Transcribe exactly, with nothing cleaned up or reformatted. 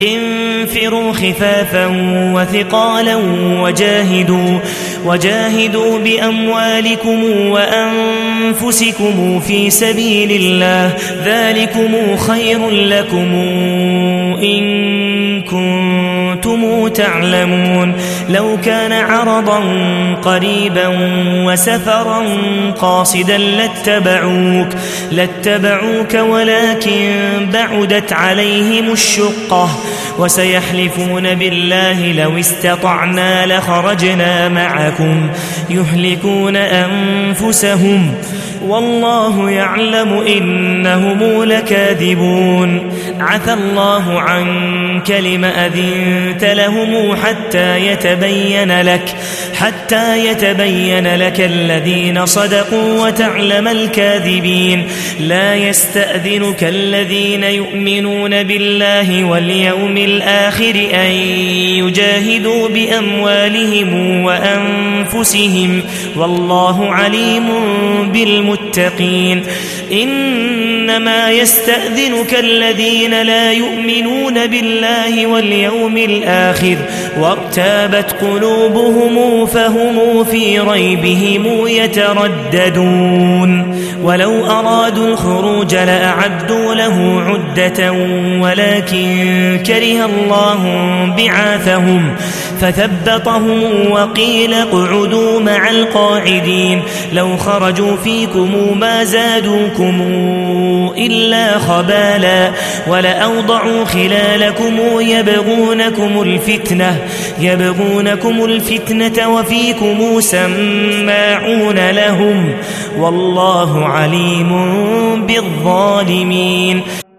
انفروا خفافا وثقالا وجاهدوا, وجاهدوا بأموالكم وأنفسكم في سبيل الله ذلكم خير لكم إن كنتم تعلمون. لو كان عرضا قريبا وسفرا قاصدا لاتبعوك, لاتبعوك ولكن بعدت عليهم الشقة وسيحلفون بالله لو استطعنا لخرجنا معكم يهلكون أنفسهم والله يعلم إنهم لكاذبون. عفى الله عنك لم أذنت لهم حتى يتبين لك حتى يتبين لك الذين صدقوا وتعلم الكاذبين. لا يستأذنك الذين يؤمنون بالله واليوم الآخر أن يجاهدوا بأموالهم وأنفسهم والله عليم بالمتقين. إنما يستأذنك الذين لا يؤمنون بالله واليوم الآخر وارتابت قلوبهم فهم في ريبهم يترددون. ولو أرادوا الخروج لأعدوا له عدة ولكن كره الله بعاثهم فثبطهم وقيل اقعدوا مع القاعدين. لو خرجوا فيكم ما زادوكم إلا خبالا ولأوضعوا خلالكم يبغونكم الفتنة يبغونكم الفتنة وفيكم سماعون لهم والله عليم بالظالمين.